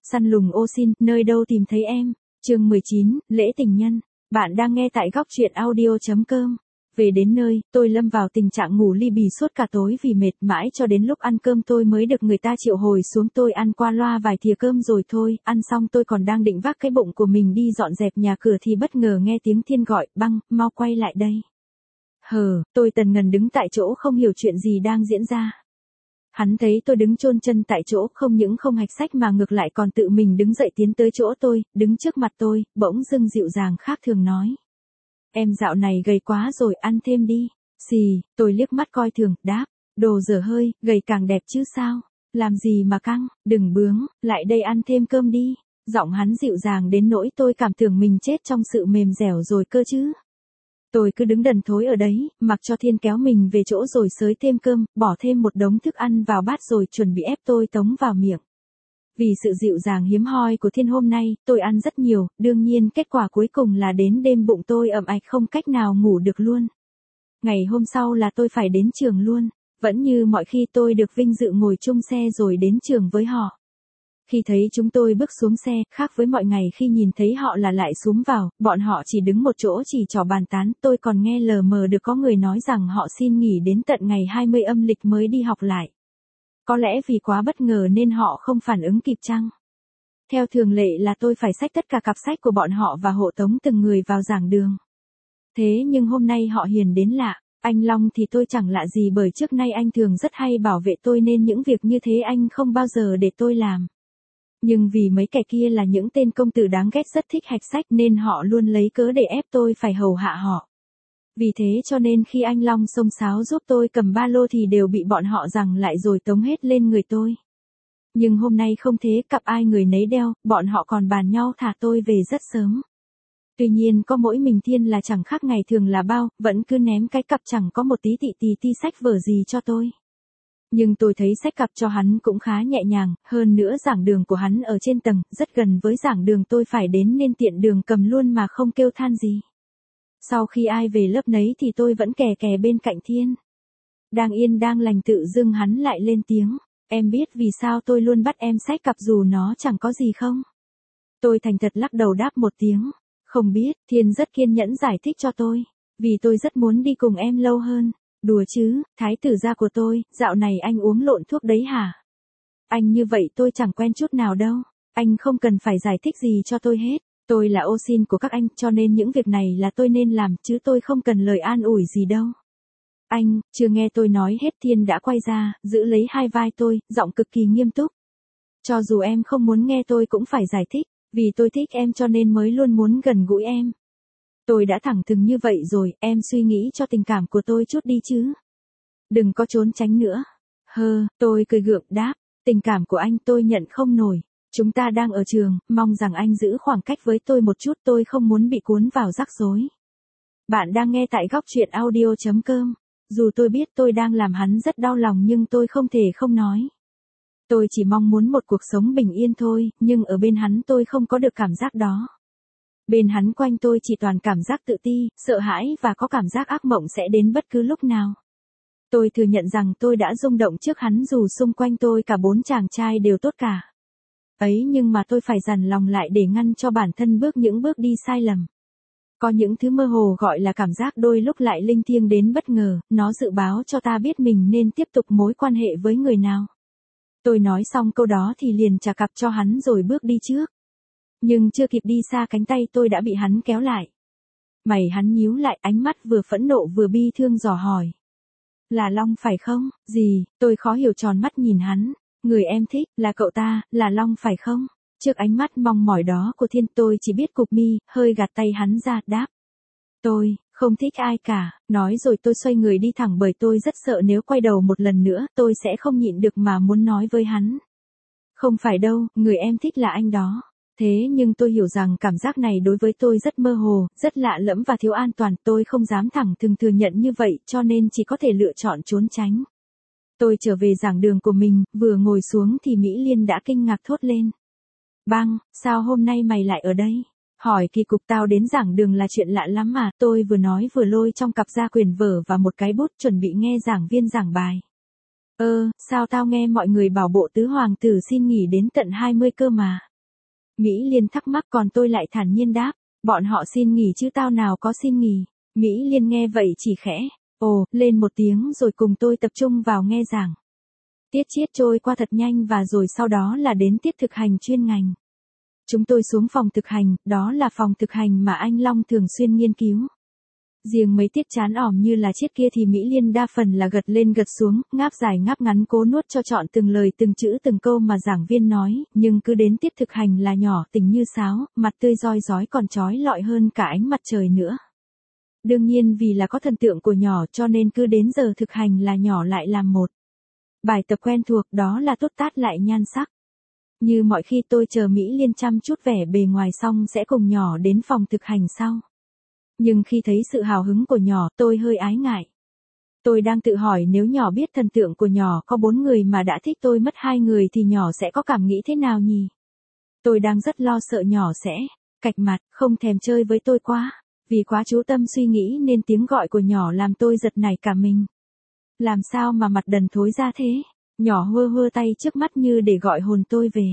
Săn lùng ô xin, nơi đâu tìm thấy em. Chương 19, lễ tình nhân. Bạn đang nghe tại góc truyện audio.com. Về đến nơi, tôi lâm vào tình trạng ngủ li bì suốt cả tối vì mệt mãi cho đến lúc ăn cơm tôi mới được người ta triệu hồi xuống. Tôi ăn qua loa vài thìa cơm rồi thôi, ăn xong tôi còn đang định vác cái bụng của mình đi dọn dẹp nhà cửa thì bất ngờ nghe tiếng Thiên gọi, Băng, mau quay lại đây. Tôi tần ngần đứng tại chỗ không hiểu chuyện gì đang diễn ra. Hắn thấy tôi đứng chôn chân tại chỗ không những không hạch sách mà ngược lại còn tự mình đứng dậy tiến tới chỗ tôi, đứng trước mặt tôi, bỗng dưng dịu dàng khác thường nói. Em dạo này gầy quá rồi, ăn thêm đi. Xì, tôi liếc mắt coi thường, đáp, đồ dở hơi, gầy càng đẹp chứ sao. Làm gì mà căng, đừng bướng, lại đây ăn thêm cơm đi. Giọng hắn dịu dàng đến nỗi tôi cảm tưởng mình chết trong sự mềm dẻo rồi cơ chứ. Tôi cứ đứng đần thối ở đấy, mặc cho Thiên kéo mình về chỗ rồi xới thêm cơm, bỏ thêm một đống thức ăn vào bát rồi chuẩn bị ép tôi tống vào miệng. Vì sự dịu dàng hiếm hoi của Thiên hôm nay, tôi ăn rất nhiều, đương nhiên kết quả cuối cùng là đến đêm bụng tôi ẩm ạch không cách nào ngủ được luôn. Ngày hôm sau là tôi phải đến trường luôn, vẫn như mọi khi tôi được vinh dự ngồi chung xe rồi đến trường với họ. Khi thấy chúng tôi bước xuống xe, khác với mọi ngày khi nhìn thấy họ là lại xúm vào, bọn họ chỉ đứng một chỗ chỉ trò bàn tán, tôi còn nghe lờ mờ được có người nói rằng họ xin nghỉ đến tận ngày 20 âm lịch mới đi học lại. Có lẽ vì quá bất ngờ nên họ không phản ứng kịp chăng? Theo thường lệ là tôi phải xách tất cả cặp sách của bọn họ và hộ tống từng người vào giảng đường. Thế nhưng hôm nay họ hiền đến lạ. Anh Long thì tôi chẳng lạ gì bởi trước nay anh thường rất hay bảo vệ tôi nên những việc như thế anh không bao giờ để tôi làm. Nhưng vì mấy kẻ kia là những tên công tử đáng ghét rất thích hạch sách nên họ luôn lấy cớ để ép tôi phải hầu hạ họ. Vì thế cho nên khi anh Long xông xáo giúp tôi cầm ba lô thì đều bị bọn họ giằng lại rồi tống hết lên người tôi. Nhưng hôm nay không thế, cặp ai người nấy đeo, bọn họ còn bàn nhau thả tôi về rất sớm. Tuy nhiên có mỗi mình Thiên là chẳng khác ngày thường là bao, vẫn cứ ném cái cặp chẳng có một tí ti sách vở gì cho tôi. Nhưng tôi thấy xách cặp cho hắn cũng khá nhẹ nhàng, hơn nữa giảng đường của hắn ở trên tầng, rất gần với giảng đường tôi phải đến nên tiện đường cầm luôn mà không kêu than gì. Sau khi ai về lớp nấy thì tôi vẫn kè kè bên cạnh Thiên. Đang yên đang lành tự dưng hắn lại lên tiếng, em biết vì sao tôi luôn bắt em xách cặp dù nó chẳng có gì không? Tôi thành thật lắc đầu đáp một tiếng, không biết. Thiên rất kiên nhẫn giải thích cho tôi, vì tôi rất muốn đi cùng em lâu hơn. Đùa chứ, thái tử gia của tôi, dạo này anh uống lộn thuốc đấy hả? Anh như vậy tôi chẳng quen chút nào đâu, anh không cần phải giải thích gì cho tôi hết, tôi là ô sin của các anh cho nên những việc này là tôi nên làm chứ tôi không cần lời an ủi gì đâu. Anh, chưa nghe tôi nói hết Thiên đã quay ra, giữ lấy hai vai tôi, giọng cực kỳ nghiêm túc. Cho dù em không muốn nghe tôi cũng phải giải thích, vì tôi thích em cho nên mới luôn muốn gần gũi em. Tôi đã thẳng thừng như vậy rồi, em suy nghĩ cho tình cảm của tôi chút đi chứ. Đừng có trốn tránh nữa. Tôi cười gượng đáp, tình cảm của anh tôi nhận không nổi. Chúng ta đang ở trường, mong rằng anh giữ khoảng cách với tôi một chút, tôi không muốn bị cuốn vào rắc rối. Bạn đang nghe tại góc truyện audio.com. Dù tôi biết tôi đang làm hắn rất đau lòng nhưng tôi không thể không nói. Tôi chỉ mong muốn một cuộc sống bình yên thôi, nhưng ở bên hắn tôi không có được cảm giác đó. Bên hắn quanh tôi chỉ toàn cảm giác tự ti, sợ hãi và có cảm giác ác mộng sẽ đến bất cứ lúc nào. Tôi thừa nhận rằng tôi đã rung động trước hắn dù xung quanh tôi cả bốn chàng trai đều tốt cả. Ấy nhưng mà tôi phải dằn lòng lại để ngăn cho bản thân những bước đi sai lầm. Có những thứ mơ hồ gọi là cảm giác đôi lúc lại linh thiêng đến bất ngờ, nó dự báo cho ta biết mình nên tiếp tục mối quan hệ với người nào. Tôi nói xong câu đó thì liền trả cặp cho hắn rồi bước đi trước. Nhưng chưa kịp đi xa cánh tay tôi đã bị hắn kéo lại. Mày hắn nhíu lại, ánh mắt vừa phẫn nộ vừa bi thương dò hỏi. Là Long phải không? Gì? Tôi khó hiểu tròn mắt nhìn hắn. Người em thích, là cậu ta, là Long phải không? Trước ánh mắt mong mỏi đó của Thiên tôi chỉ biết cụp mi, hơi gạt tay hắn ra, đáp. Tôi không thích ai cả, nói rồi tôi xoay người đi thẳng bởi tôi rất sợ nếu quay đầu một lần nữa tôi sẽ không nhịn được mà muốn nói với hắn. Không phải đâu, người em thích là anh đó. Thế nhưng tôi hiểu rằng cảm giác này đối với tôi rất mơ hồ, rất lạ lẫm và thiếu an toàn, tôi không dám thẳng thừng thừa nhận như vậy cho nên chỉ có thể lựa chọn trốn tránh. Tôi trở về giảng đường của mình, vừa ngồi xuống thì Mỹ Liên đã kinh ngạc thốt lên. Băng, sao hôm nay mày lại ở đây? Hỏi kỳ cục, tao đến giảng đường là chuyện lạ lắm mà, tôi vừa nói vừa lôi trong cặp ra quyển vở và một cái bút chuẩn bị nghe giảng viên giảng bài. Sao tao nghe mọi người bảo bộ tứ hoàng tử xin nghỉ đến tận 20 cơ mà. Mỹ Liên thắc mắc còn tôi lại thản nhiên đáp, bọn họ xin nghỉ chứ tao nào có xin nghỉ. Mỹ Liên nghe vậy chỉ khẽ, ồ, lên một tiếng rồi cùng tôi tập trung vào nghe giảng. Tiết triết trôi qua thật nhanh và rồi sau đó là đến tiết thực hành chuyên ngành. Chúng tôi xuống phòng thực hành, đó là phòng thực hành mà anh Long thường xuyên nghiên cứu. Riêng mấy tiết chán ỏm như là triết kia thì Mỹ Liên đa phần là gật lên gật xuống, ngáp dài ngáp ngắn cố nuốt cho trọn từng lời từng chữ từng câu mà giảng viên nói, nhưng cứ đến tiết thực hành là nhỏ tỉnh như sáo, mặt tươi roi rói còn chói lọi hơn cả ánh mặt trời nữa. Đương nhiên vì là có thần tượng của nhỏ cho nên cứ đến giờ thực hành là nhỏ lại làm một bài tập quen thuộc, đó là tốt tát lại nhan sắc. Như mọi khi tôi chờ Mỹ Liên chăm chút vẻ bề ngoài xong sẽ cùng nhỏ đến phòng thực hành sau. Nhưng khi thấy sự hào hứng của nhỏ, tôi hơi ái ngại. Tôi đang tự hỏi nếu nhỏ biết thần tượng của nhỏ có 4 người mà đã thích tôi mất 2 người thì nhỏ sẽ có cảm nghĩ thế nào nhỉ? Tôi đang rất lo sợ nhỏ sẽ cạch mặt, không thèm chơi với tôi quá. Vì quá chú tâm suy nghĩ nên tiếng gọi của nhỏ làm tôi giật nảy cả mình. Làm sao mà mặt đần thối ra thế? Nhỏ hơ hơ tay trước mắt như để gọi hồn tôi về.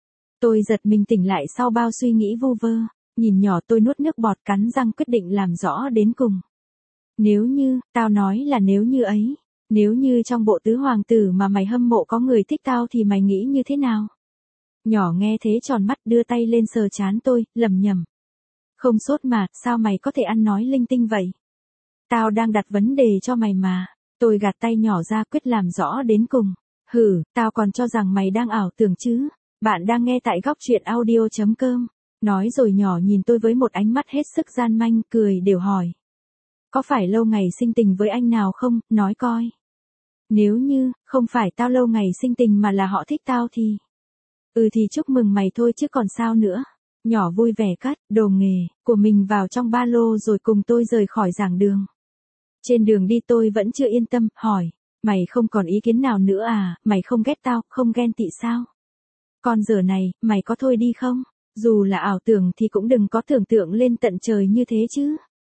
Tôi giật mình tỉnh lại sau bao suy nghĩ vu vơ. Nhìn nhỏ tôi nuốt nước bọt cắn răng quyết định làm rõ đến cùng. Nếu như, tao nói là nếu như ấy. Nếu như trong bộ tứ hoàng tử mà mày hâm mộ có người thích tao thì mày nghĩ như thế nào? Nhỏ nghe thế tròn mắt đưa tay lên sờ trán tôi, lẩm nhẩm. Không sốt mà, sao mày có thể ăn nói linh tinh vậy? Tao đang đặt vấn đề cho mày mà. Tôi gạt tay nhỏ ra quyết làm rõ đến cùng. Hử, tao còn cho rằng mày đang ảo tưởng chứ. Bạn đang nghe tại góc truyện audio.com. Nói rồi nhỏ nhìn tôi với một ánh mắt hết sức gian manh, cười đều hỏi. Có phải lâu ngày sinh tình với anh nào không, nói coi. Nếu như, không phải tao lâu ngày sinh tình mà là họ thích tao thì. Thì chúc mừng mày thôi chứ còn sao nữa. Nhỏ vui vẻ cất đồ nghề của mình vào trong ba lô rồi cùng tôi rời khỏi giảng đường. Trên đường đi tôi vẫn chưa yên tâm, hỏi. Mày không còn ý kiến nào nữa à, mày không ghét tao, không ghen tị sao? Còn giờ này, mày có thôi đi không? Dù là ảo tưởng thì cũng đừng có tưởng tượng lên tận trời như thế chứ.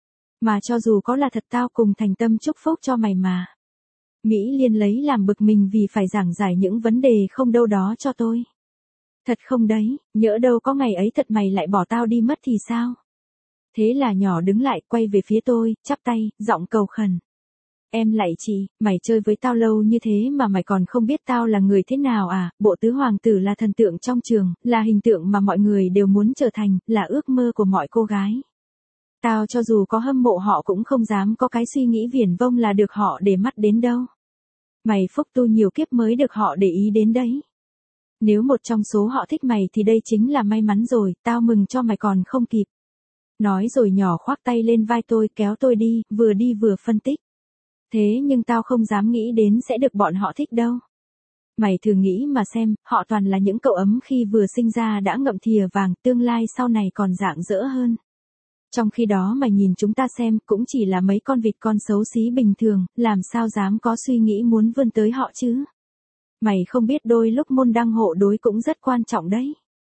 Mà cho dù có là thật tao cùng thành tâm chúc phúc cho mày mà. Mỹ Liên lấy làm bực mình vì phải giảng giải những vấn đề không đâu đó cho tôi. Thật không đấy, nhỡ đâu có ngày ấy thật mày lại bỏ tao đi mất thì sao? Thế là nhỏ đứng lại quay về phía tôi, chắp tay, giọng cầu khẩn. Em lạy chị, mày chơi với tao lâu như thế mà mày còn không biết tao là người thế nào à, bộ tứ hoàng tử là thần tượng trong trường, là hình tượng mà mọi người đều muốn trở thành, là ước mơ của mọi cô gái. Tao cho dù có hâm mộ họ cũng không dám có cái suy nghĩ viển vông là được họ để mắt đến đâu. Mày phúc tu nhiều kiếp mới được họ để ý đến đấy. Nếu một trong số họ thích mày thì đây chính là may mắn rồi, tao mừng cho mày còn không kịp. Nói rồi nhỏ khoác tay lên vai tôi kéo tôi đi vừa phân tích. Thế nhưng tao không dám nghĩ đến sẽ được bọn họ thích đâu. Mày thử nghĩ mà xem, họ toàn là những cậu ấm khi vừa sinh ra đã ngậm thìa vàng, tương lai sau này còn rạng rỡ hơn. Trong khi đó mày nhìn chúng ta xem, cũng chỉ là mấy con vịt con xấu xí bình thường, làm sao dám có suy nghĩ muốn vươn tới họ chứ. Mày không biết đôi lúc môn đăng hộ đối cũng rất quan trọng đấy.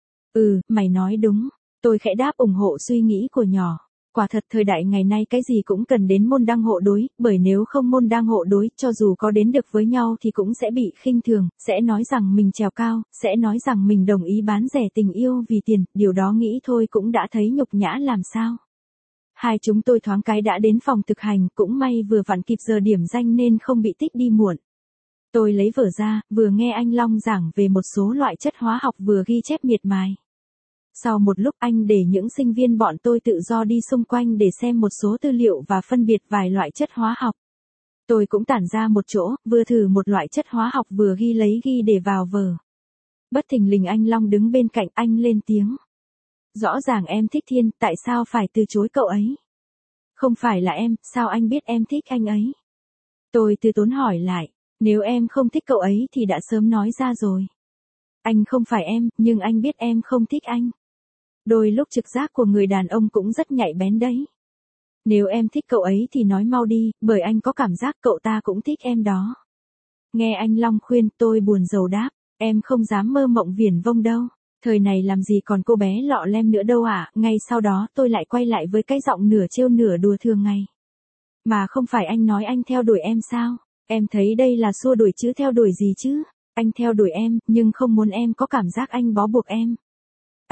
Mày nói đúng. Tôi khẽ đáp ủng hộ suy nghĩ của nhỏ. Quả thật thời đại ngày nay cái gì cũng cần đến môn đăng hộ đối, bởi nếu không môn đăng hộ đối, cho dù có đến được với nhau thì cũng sẽ bị khinh thường, sẽ nói rằng mình trèo cao, sẽ nói rằng mình đồng ý bán rẻ tình yêu vì tiền, điều đó nghĩ thôi cũng đã thấy nhục nhã làm sao. Hai chúng tôi thoáng cái đã đến phòng thực hành, cũng may vừa vặn kịp giờ điểm danh nên không bị tích đi muộn. Tôi lấy vở ra, vừa nghe anh Long giảng về một số loại chất hóa học vừa ghi chép miệt mài. Sau một lúc anh để những sinh viên bọn tôi tự do đi xung quanh để xem một số tư liệu và phân biệt vài loại chất hóa học. Tôi cũng tản ra một chỗ, vừa thử một loại chất hóa học vừa ghi để vào vở. Bất thình lình anh Long đứng bên cạnh anh lên tiếng. Rõ ràng em thích Thiên, tại sao phải từ chối cậu ấy? Không phải là em, sao anh biết em thích anh ấy? Tôi từ tốn hỏi lại, nếu em không thích cậu ấy thì đã sớm nói ra rồi. Anh không phải em, nhưng anh biết em không thích anh. Đôi lúc trực giác của người đàn ông cũng rất nhạy bén đấy. Nếu em thích cậu ấy thì nói mau đi, bởi anh có cảm giác cậu ta cũng thích em đó. Nghe anh Long khuyên, tôi buồn rầu đáp, em không dám mơ mộng viển vông đâu. Thời này làm gì còn cô bé lọ lem nữa đâu ạ. Ngay sau đó tôi lại quay lại với cái giọng nửa trêu nửa đùa thường ngày. Mà không phải anh nói anh theo đuổi em sao? Em thấy đây là xua đuổi chứ theo đuổi gì chứ? Anh theo đuổi em, nhưng không muốn em có cảm giác anh bó buộc em.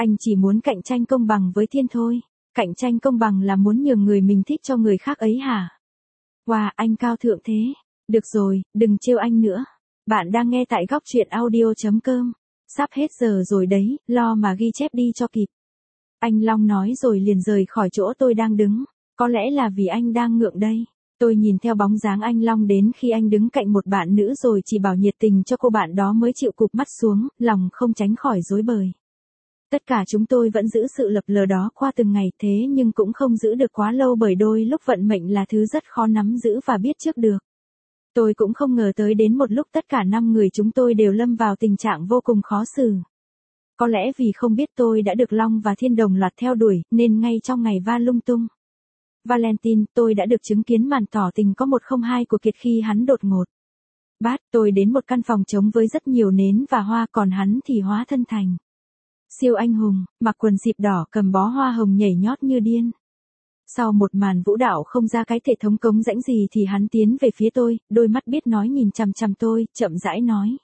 Anh chỉ muốn cạnh tranh công bằng với Thiên thôi. Cạnh tranh công bằng là muốn nhường người mình thích cho người khác ấy hả? Wow, anh cao thượng thế. Được rồi, đừng trêu anh nữa. Bạn đang nghe tại góc truyện audio.com. Sắp hết giờ rồi đấy, lo mà ghi chép đi cho kịp. Anh Long nói rồi liền rời khỏi chỗ tôi đang đứng. Có lẽ là vì anh đang ngượng đây. Tôi nhìn theo bóng dáng anh Long đến khi anh đứng cạnh một bạn nữ rồi chỉ bảo nhiệt tình cho cô bạn đó mới chịu cụp mắt xuống, lòng không tránh khỏi rối bời. Tất cả chúng tôi vẫn giữ sự lập lờ đó qua từng ngày thế nhưng cũng không giữ được quá lâu bởi đôi lúc vận mệnh là thứ rất khó nắm giữ và biết trước được. Tôi cũng không ngờ tới đến một lúc tất cả 5 người chúng tôi đều lâm vào tình trạng vô cùng khó xử. Có lẽ vì không biết tôi đã được Long và Thiên đồng loạt theo đuổi nên ngay trong ngày va lung tung Valentine, tôi đã được chứng kiến màn tỏ tình có 102 của Kiệt khi hắn đột ngột tôi đến một căn phòng trống với rất nhiều nến và hoa còn hắn thì hóa thân thành siêu anh hùng, mặc quần xịp đỏ cầm bó hoa hồng nhảy nhót như điên. Sau một màn vũ đạo không ra cái thể thống cống rãnh gì thì hắn tiến về phía tôi, đôi mắt biết nói nhìn chằm chằm tôi, chậm rãi nói.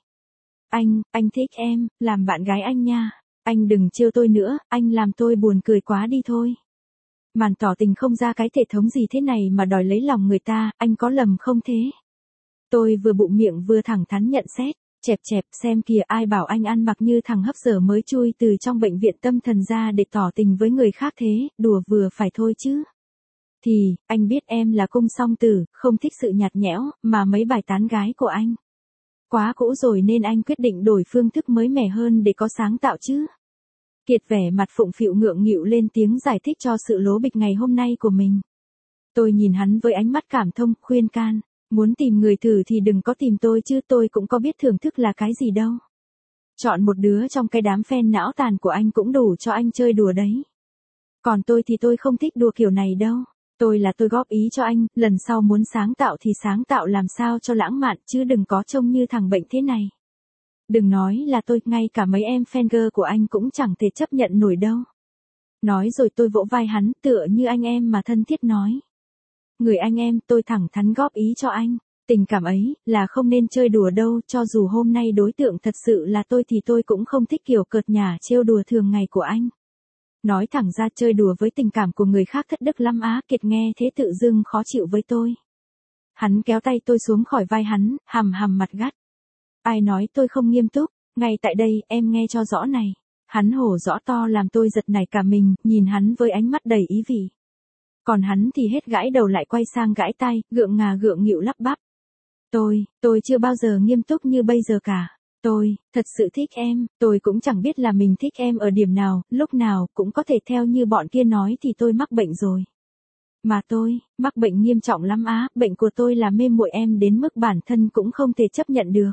Anh thích em, làm bạn gái anh nha. Anh đừng trêu tôi nữa, anh làm tôi buồn cười quá đi thôi. Màn tỏ tình không ra cái thể thống gì thế này mà đòi lấy lòng người ta, anh có lầm không thế? Tôi vừa bụng miệng vừa thẳng thắn nhận xét. Chẹp xem kìa ai bảo anh ăn mặc như thằng hấp dở mới chui từ trong bệnh viện tâm thần ra để tỏ tình với người khác thế, đùa vừa phải thôi chứ. Thì, anh biết em là cung song tử, không thích sự nhạt nhẽo, mà mấy bài tán gái của anh quá cũ rồi nên anh quyết định đổi phương thức mới mẻ hơn để có sáng tạo chứ. Kiệt vẻ mặt phụng phịu ngượng nghịu lên tiếng giải thích cho sự lố bịch ngày hôm nay của mình. Tôi nhìn hắn với ánh mắt cảm thông, khuyên can. Muốn tìm người thử thì đừng có tìm tôi chứ tôi cũng có biết thưởng thức là cái gì đâu. Chọn một đứa trong cái đám fan não tàn của anh cũng đủ cho anh chơi đùa đấy. Còn tôi thì tôi không thích đùa kiểu này đâu. Tôi góp ý cho anh, lần sau muốn sáng tạo thì sáng tạo làm sao cho lãng mạn chứ đừng có trông như thằng bệnh thế này. Đừng nói là tôi, ngay cả mấy em fan girl của anh cũng chẳng thể chấp nhận nổi đâu. Nói rồi tôi vỗ vai hắn tựa như anh em mà thân thiết nói. Người anh em, tôi thẳng thắn góp ý cho anh. Tình cảm ấy, là không nên chơi đùa đâu, cho dù hôm nay đối tượng thật sự là tôi thì tôi cũng không thích kiểu cợt nhả trêu đùa thường ngày của anh. Nói thẳng ra chơi đùa với tình cảm của người khác thất đức lắm á, Kiệt nghe thế tự dưng khó chịu với tôi. Hắn kéo tay tôi xuống khỏi vai hắn, hằm mặt gắt. Ai nói tôi không nghiêm túc, ngay tại đây, em nghe cho rõ này. Hắn hổ rõ to làm tôi giật nảy cả mình, nhìn hắn với ánh mắt đầy ý vị. Còn hắn thì hết gãi đầu lại quay sang gãi tay, gượng nghịu lắp bắp. Tôi chưa bao giờ nghiêm túc như bây giờ cả. Tôi, thật sự thích em, tôi cũng chẳng biết là mình thích em ở điểm nào, lúc nào, cũng có thể theo như bọn kia nói thì tôi mắc bệnh rồi. Mà tôi, mắc bệnh nghiêm trọng lắm á, bệnh của tôi là mê muội em đến mức bản thân cũng không thể chấp nhận được.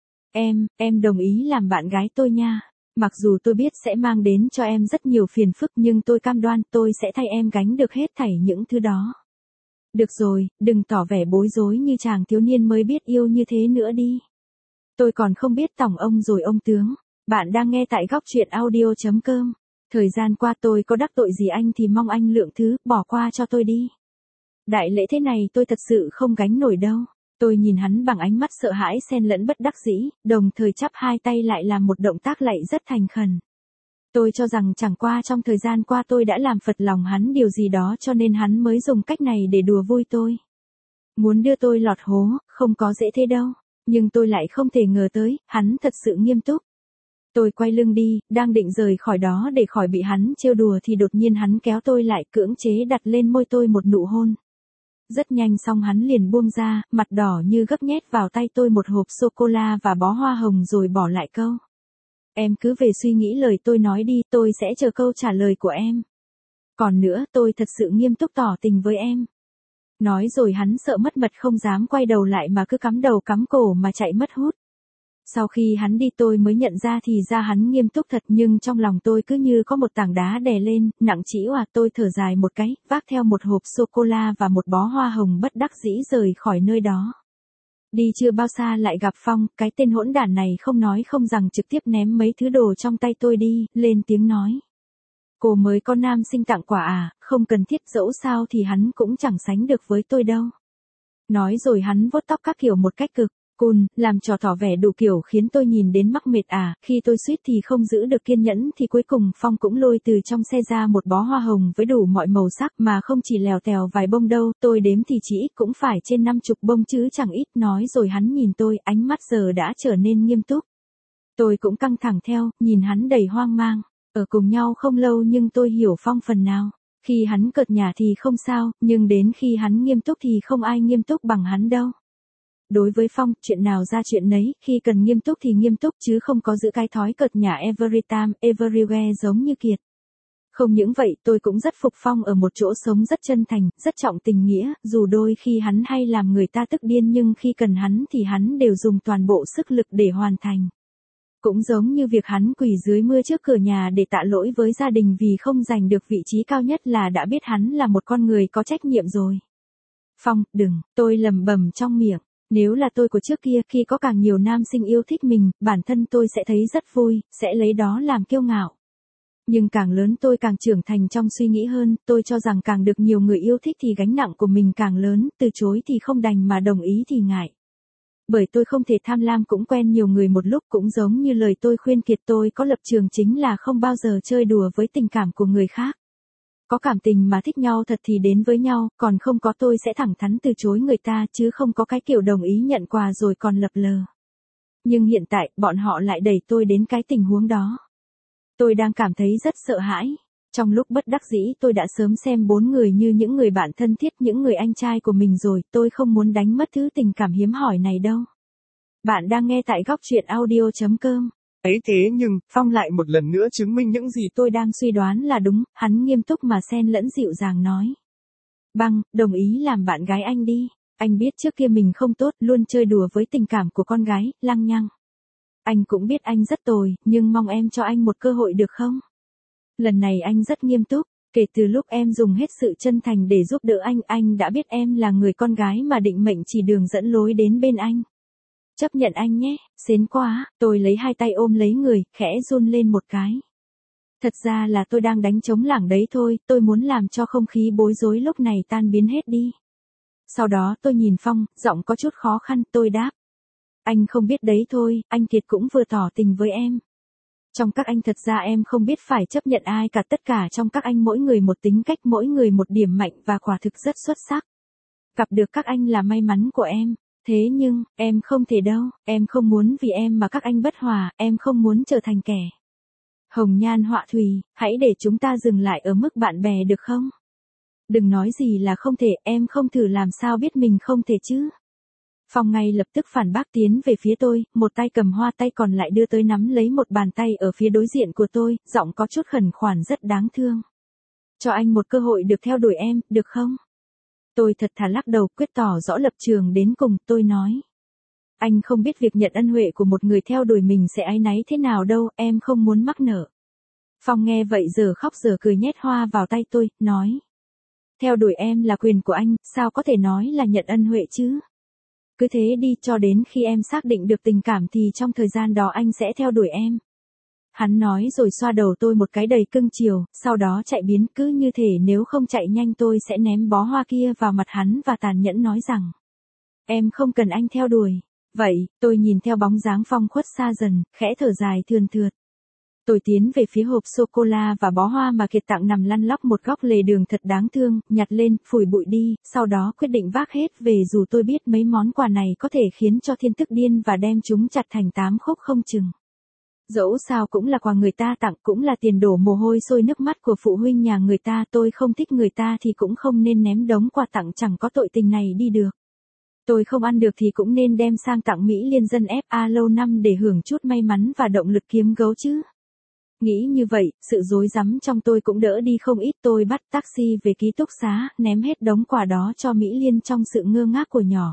Em đồng ý làm bạn gái tôi nha. Mặc dù tôi biết sẽ mang đến cho em rất nhiều phiền phức nhưng tôi cam đoan tôi sẽ thay em gánh được hết thảy những thứ đó. Được rồi, đừng tỏ vẻ bối rối như chàng thiếu niên mới biết yêu như thế nữa đi. Tôi còn không biết tòng ông rồi ông tướng. Bạn đang nghe tại góc truyện audio.com. Thời gian qua tôi có đắc tội gì anh thì mong anh lượng thứ, bỏ qua cho tôi đi. Đại lễ thế này tôi thật sự không gánh nổi đâu. Tôi nhìn hắn bằng ánh mắt sợ hãi xen lẫn bất đắc dĩ, đồng thời chắp hai tay lại làm một động tác lạy rất thành khẩn. Tôi cho rằng chẳng qua trong thời gian qua tôi đã làm phật lòng hắn điều gì đó cho nên hắn mới dùng cách này để đùa vui tôi. Muốn đưa tôi lọt hố, không có dễ thế đâu. Nhưng tôi lại không thể ngờ tới, hắn thật sự nghiêm túc. Tôi quay lưng đi, đang định rời khỏi đó để khỏi bị hắn trêu đùa thì đột nhiên hắn kéo tôi lại cưỡng chế đặt lên môi tôi một nụ hôn. Rất nhanh xong hắn liền buông ra, mặt đỏ như gấp nhét vào tay tôi một hộp sô-cô-la và bó hoa hồng rồi bỏ lại câu. Em cứ về suy nghĩ lời tôi nói đi, tôi sẽ chờ câu trả lời của em. Còn nữa, tôi thật sự nghiêm túc tỏ tình với em. Nói rồi hắn sợ mất mật không dám quay đầu lại mà cứ cắm đầu cắm cổ mà chạy mất hút. Sau khi hắn đi tôi mới nhận ra thì ra hắn nghiêm túc thật nhưng trong lòng tôi cứ như có một tảng đá đè lên, nặng trĩu tôi thở dài một cái, vác theo một hộp sô-cô-la và một bó hoa hồng bất đắc dĩ rời khỏi nơi đó. Đi chưa bao xa lại gặp Phong, cái tên hỗn đản này không nói không rằng trực tiếp ném mấy thứ đồ trong tay tôi đi, lên tiếng nói. Cô mới có nam sinh tặng quà à, không cần thiết dẫu sao thì hắn cũng chẳng sánh được với tôi đâu. Nói rồi hắn vuốt tóc các kiểu một cách cực Cool, làm trò tỏ vẻ đủ kiểu khiến tôi nhìn đến mắc mệt à, khi tôi suýt thì không giữ được kiên nhẫn thì cuối cùng Phong cũng lôi từ trong xe ra một bó hoa hồng với đủ mọi màu sắc mà không chỉ lèo tèo vài bông đâu, tôi đếm thì chỉ ít cũng phải trên 50 bông chứ chẳng ít, nói rồi hắn nhìn tôi, ánh mắt giờ đã trở nên nghiêm túc. Tôi cũng căng thẳng theo, nhìn hắn đầy hoang mang, ở cùng nhau không lâu nhưng tôi hiểu Phong phần nào. Khi hắn cợt nhả thì không sao, nhưng đến khi hắn nghiêm túc thì không ai nghiêm túc bằng hắn đâu. Đối với Phong, chuyện nào ra chuyện nấy, khi cần nghiêm túc thì nghiêm túc chứ không có giữ cái thói cợt nhả every time, everywhere giống như Kiệt. Không những vậy, tôi cũng rất phục Phong ở một chỗ sống rất chân thành, rất trọng tình nghĩa, dù đôi khi hắn hay làm người ta tức điên nhưng khi cần hắn thì hắn đều dùng toàn bộ sức lực để hoàn thành. Cũng giống như việc hắn quỳ dưới mưa trước cửa nhà để tạ lỗi với gia đình vì không giành được vị trí cao nhất là đã biết hắn là một con người có trách nhiệm rồi. Phong, đừng, tôi lẩm bẩm trong miệng. Nếu là tôi của trước kia, khi có càng nhiều nam sinh yêu thích mình, bản thân tôi sẽ thấy rất vui, sẽ lấy đó làm kiêu ngạo. Nhưng càng lớn tôi càng trưởng thành trong suy nghĩ hơn, tôi cho rằng càng được nhiều người yêu thích thì gánh nặng của mình càng lớn, từ chối thì không đành mà đồng ý thì ngại. Bởi tôi không thể tham lam cũng quen nhiều người một lúc, cũng giống như lời tôi khuyên Kiệt, tôi có lập trường chính là không bao giờ chơi đùa với tình cảm của người khác. Có cảm tình mà thích nhau thật thì đến với nhau, còn không có tôi sẽ thẳng thắn từ chối người ta chứ không có cái kiểu đồng ý nhận quà rồi còn lập lờ. Nhưng hiện tại, bọn họ lại đẩy tôi đến cái tình huống đó. Tôi đang cảm thấy rất sợ hãi. Trong lúc bất đắc dĩ tôi đã sớm xem 4 người như những người bạn thân thiết, những người anh trai của mình rồi, tôi không muốn đánh mất thứ tình cảm hiếm hỏi này đâu. Bạn đang nghe tại góc truyện audio.com. Ấy thế nhưng, Phong lại một lần nữa chứng minh những gì tôi đang suy đoán là đúng, hắn nghiêm túc mà xen lẫn dịu dàng nói. Băng, đồng ý làm bạn gái anh đi. Anh biết trước kia mình không tốt, luôn chơi đùa với tình cảm của con gái, lăng nhăng. Anh cũng biết anh rất tồi, nhưng mong em cho anh một cơ hội được không? Lần này anh rất nghiêm túc, kể từ lúc em dùng hết sự chân thành để giúp đỡ anh đã biết em là người con gái mà định mệnh chỉ đường dẫn lối đến bên anh. Chấp nhận anh nhé, xến quá, tôi lấy hai tay ôm lấy người, khẽ run lên một cái. Thật ra là tôi đang đánh trống lảng đấy thôi, tôi muốn làm cho không khí bối rối lúc này tan biến hết đi. Sau đó tôi nhìn Phong, giọng có chút khó khăn, tôi đáp. Anh không biết đấy thôi, anh Kiệt cũng vừa tỏ tình với em. Trong các anh thật ra em không biết phải chấp nhận ai cả, tất cả trong các anh mỗi người một tính cách, mỗi người một điểm mạnh và quả thực rất xuất sắc. Gặp được các anh là may mắn của em. Thế nhưng, em không thể đâu, em không muốn vì em mà các anh bất hòa, em không muốn trở thành kẻ hồng nhan họa thủy, hãy để chúng ta dừng lại ở mức bạn bè được không? Đừng nói gì là không thể, em không thử làm sao biết mình không thể chứ? Phong ngay lập tức phản bác tiến về phía tôi, một tay cầm hoa, tay còn lại đưa tới nắm lấy một bàn tay ở phía đối diện của tôi, giọng có chút khẩn khoản rất đáng thương. Cho anh một cơ hội được theo đuổi em, được không? Tôi thật thà lắc đầu, quyết tỏ rõ lập trường đến cùng, tôi nói. Anh không biết việc nhận ân huệ của một người theo đuổi mình sẽ áy náy thế nào đâu, em không muốn mắc nợ. Phong nghe vậy giờ khóc giờ cười nhét hoa vào tay tôi, nói. Theo đuổi em là quyền của anh, sao có thể nói là nhận ân huệ chứ? Cứ thế đi, cho đến khi em xác định được tình cảm thì trong thời gian đó anh sẽ theo đuổi em. Hắn nói rồi xoa đầu tôi một cái đầy cưng chiều, sau đó chạy biến, cứ như thể nếu không chạy nhanh tôi sẽ ném bó hoa kia vào mặt hắn và tàn nhẫn nói rằng. Em không cần anh theo đuổi. Vậy, tôi nhìn theo bóng dáng Phong khuất xa dần, khẽ thở dài thườn thượt. Tôi tiến về phía hộp sô-cô-la và bó hoa mà Kiệt tặng nằm lăn lóc một góc lề đường thật đáng thương, nhặt lên, phủi bụi đi, sau đó quyết định vác hết về dù tôi biết mấy món quà này có thể khiến cho Thiên tức điên và đem chúng chặt thành 8 khúc không chừng. Dẫu sao cũng là quà người ta tặng, cũng là tiền đổ mồ hôi sôi nước mắt của phụ huynh nhà người ta, tôi không thích người ta thì cũng không nên ném đống quà tặng chẳng có tội tình này đi được. Tôi không ăn được thì cũng nên đem sang tặng Mỹ Liên dân FA lâu năm để hưởng chút may mắn và động lực kiếm gấu chứ. Nghĩ như vậy, sự rối rắm trong tôi cũng đỡ đi không ít, tôi bắt taxi về ký túc xá, ném hết đống quà đó cho Mỹ Liên trong sự ngơ ngác của nhỏ.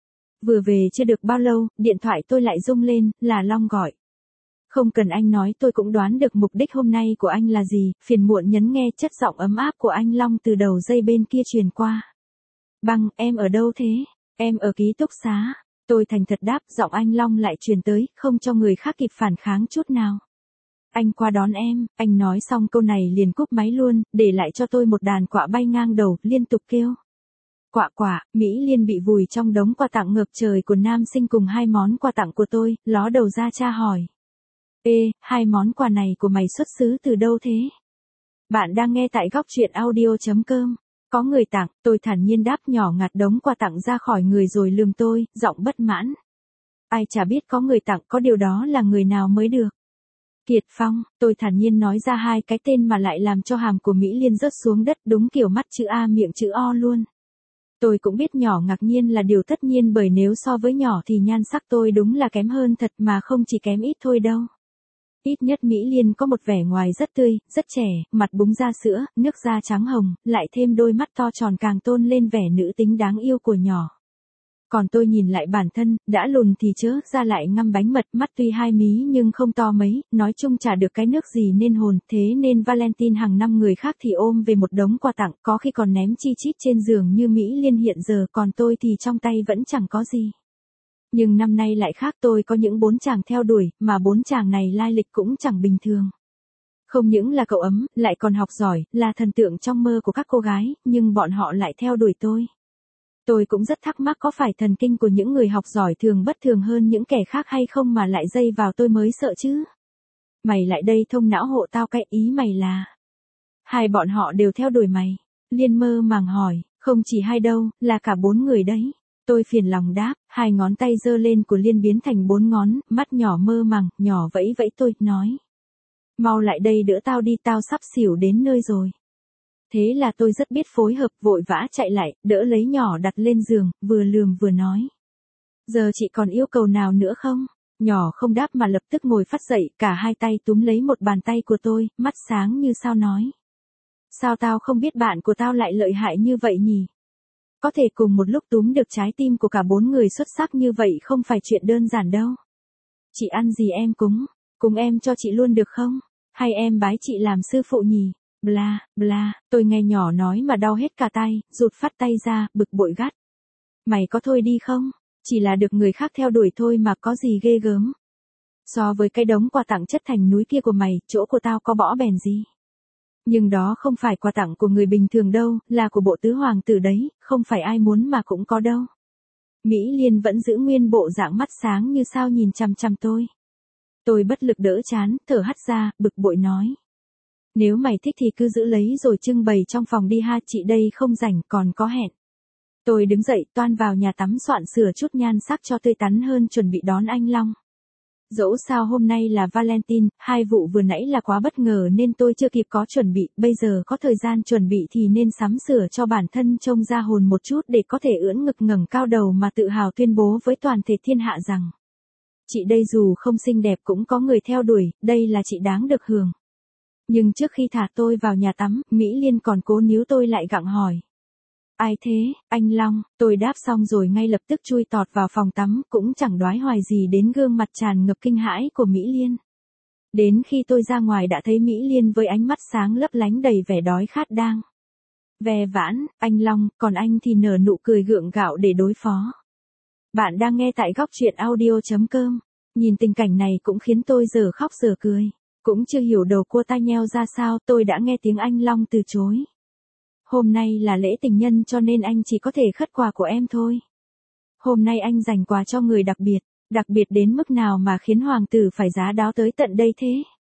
Vừa về chưa được bao lâu, điện thoại tôi lại rung lên, là Long gọi. Không cần anh nói tôi cũng đoán được mục đích hôm nay của anh là gì, phiền muộn nhấn nghe chất giọng ấm áp của anh Long từ đầu dây bên kia truyền qua. Băng, em ở đâu thế? Em ở ký túc xá. Tôi thành thật đáp, giọng anh Long lại truyền tới, không cho người khác kịp phản kháng chút nào. Anh qua đón em, anh nói xong câu này liền cúp máy luôn, để lại cho tôi một đàn quạ bay ngang đầu, liên tục kêu. Quạ quạ, Mỹ Liên bị vùi trong đống quà tặng ngập trời của nam sinh cùng 2 món quà tặng của tôi, ló đầu ra tra hỏi. Ê, 2 món quà này của mày xuất xứ từ đâu thế? Bạn đang nghe tại góc truyện audio.com. Có người tặng, tôi thản nhiên đáp, nhỏ ngạt đống quà tặng ra khỏi người rồi lườm tôi, giọng bất mãn. Ai chả biết có người tặng, có điều đó là người nào mới được. Kiệt Phong, tôi thản nhiên nói ra 2 cái tên mà lại làm cho hàm của Mỹ Liên rớt xuống đất, đúng kiểu mắt chữ A miệng chữ O luôn. Tôi cũng biết nhỏ ngạc nhiên là điều tất nhiên, bởi nếu so với nhỏ thì nhan sắc tôi đúng là kém hơn thật, mà không chỉ kém ít thôi đâu. Ít nhất Mỹ Liên có một vẻ ngoài rất tươi, rất trẻ, mặt búng da sữa, nước da trắng hồng, lại thêm đôi mắt to tròn càng tôn lên vẻ nữ tính đáng yêu của nhỏ. Còn tôi nhìn lại bản thân, đã lùn thì chớ, da lại ngăm bánh mật, mắt tuy 2 mí nhưng không to mấy, nói chung chả được cái nước gì nên hồn, thế nên Valentine hàng năm người khác thì ôm về một đống quà tặng, có khi còn ném chi chít trên giường như Mỹ Liên hiện giờ, còn tôi thì trong tay vẫn chẳng có gì. Nhưng năm nay lại khác, tôi có những 4 chàng theo đuổi, mà 4 chàng này lai lịch cũng chẳng bình thường. Không những là cậu ấm, lại còn học giỏi, là thần tượng trong mơ của các cô gái, nhưng bọn họ lại theo đuổi tôi. Tôi cũng rất thắc mắc có phải thần kinh của những người học giỏi thường bất thường hơn những kẻ khác hay không mà lại dây vào tôi mới sợ chứ. Mày lại đây thông não hộ tao cái, ý mày là 2 bọn họ đều theo đuổi mày. Liên mơ màng hỏi, không chỉ 2 đâu, là cả 4 người đấy. Tôi phiền lòng đáp, 2 ngón tay giơ lên của Liên biến thành 4 ngón, mắt nhỏ mơ màng, nhỏ vẫy vẫy tôi, nói. Mau lại đây đỡ tao đi, tao sắp xỉu đến nơi rồi. Thế là tôi rất biết phối hợp, vội vã chạy lại, đỡ lấy nhỏ đặt lên giường, vừa lườm vừa nói. Giờ chị còn yêu cầu nào nữa không? Nhỏ không đáp mà lập tức ngồi phát dậy, cả 2 tay túm lấy một bàn tay của tôi, mắt sáng như sao nói. Sao tao không biết bạn của tao lại lợi hại như vậy nhỉ? Có thể cùng một lúc túm được trái tim của cả 4 người xuất sắc như vậy không phải chuyện đơn giản đâu. Chị ăn gì em cúng em cho chị luôn được không? Hay em bái chị làm sư phụ nhỉ? Bla, bla, tôi nghe nhỏ nói mà đau hết cả tay, rụt phát tay ra, bực bội gắt. Mày có thôi đi không? Chỉ là được người khác theo đuổi thôi mà có gì ghê gớm. So với cái đống quà tặng chất thành núi kia của mày, chỗ của tao có bõ bèn gì. Nhưng đó không phải quà tặng của người bình thường đâu, là của bộ tứ hoàng tử đấy, không phải ai muốn mà cũng có đâu. Mỹ Liên vẫn giữ nguyên bộ dạng mắt sáng như sao nhìn chằm chằm tôi. Tôi bất lực đỡ chán, thở hắt ra, bực bội nói. Nếu mày thích thì cứ giữ lấy rồi trưng bày trong phòng đi ha, chị đây không rảnh, còn có hẹn. Tôi đứng dậy toan vào nhà tắm soạn sửa chút nhan sắc cho tươi tắn hơn, chuẩn bị đón anh Long. Dẫu sao hôm nay là Valentine, 2 vụ vừa nãy là quá bất ngờ nên tôi chưa kịp có chuẩn bị, bây giờ có thời gian chuẩn bị thì nên sắm sửa cho bản thân trông ra hồn một chút để có thể ưỡn ngực ngẩng cao đầu mà tự hào tuyên bố với toàn thể thiên hạ rằng. Chị đây dù không xinh đẹp cũng có người theo đuổi, đây là chị đáng được hưởng. Nhưng trước khi thả tôi vào nhà tắm, Mỹ Liên còn cố níu tôi lại gặng hỏi. Ai thế, anh Long? Tôi đáp xong rồi ngay lập tức chui tọt vào phòng tắm, cũng chẳng đoái hoài gì đến gương mặt tràn ngập kinh hãi của Mỹ Liên. Đến khi tôi ra ngoài đã thấy Mỹ Liên với ánh mắt sáng lấp lánh đầy vẻ đói khát đang ve vãn, anh Long, còn anh thì nở nụ cười gượng gạo để đối phó. Bạn đang nghe tại góc truyện audio.com. Nhìn tình cảnh này cũng khiến tôi giờ khóc giờ cười. Cũng chưa hiểu đầu cua tai nheo ra sao, tôi đã nghe tiếng anh Long từ chối. Hôm nay là lễ tình nhân cho nên anh chỉ có thể khất quà của em thôi. Hôm nay anh dành quà cho người đặc biệt đến mức nào mà khiến hoàng tử phải giá đáo tới tận đây thế?